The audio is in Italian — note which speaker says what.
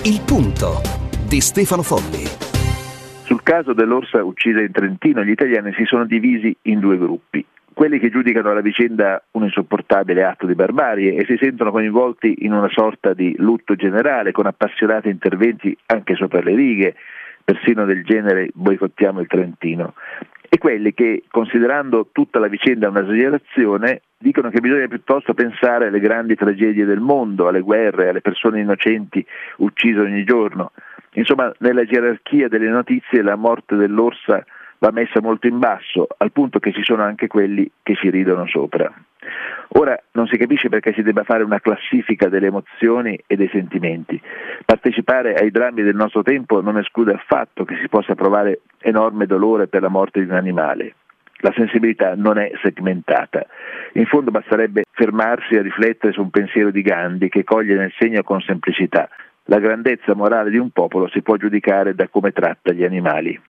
Speaker 1: Il punto di Stefano Folli.
Speaker 2: Sul caso dell'orsa uccisa in Trentino, gli italiani si sono divisi in due gruppi. Quelli che giudicano la vicenda un insopportabile atto di barbarie e si sentono coinvolti in una sorta di lutto generale, con appassionati interventi anche sopra le righe, persino del genere boicottiamo il Trentino. E quelli che, considerando tutta la vicenda una esagerazione, dicono che bisogna piuttosto pensare alle grandi tragedie del mondo, alle guerre, alle persone innocenti uccise ogni giorno. Insomma, nella gerarchia delle notizie la morte dell'orsa va messa molto in basso, al punto che ci sono anche quelli che ci ridono sopra. Ora non si capisce perché si debba fare una classifica delle emozioni e dei sentimenti. Partecipare ai drammi del nostro tempo non esclude affatto che si possa provare enorme dolore per la morte di un animale. La sensibilità non è segmentata. In fondo basterebbe fermarsi a riflettere su un pensiero di Gandhi che coglie nel segno con semplicità: la grandezza morale di un popolo si può giudicare da come tratta gli animali.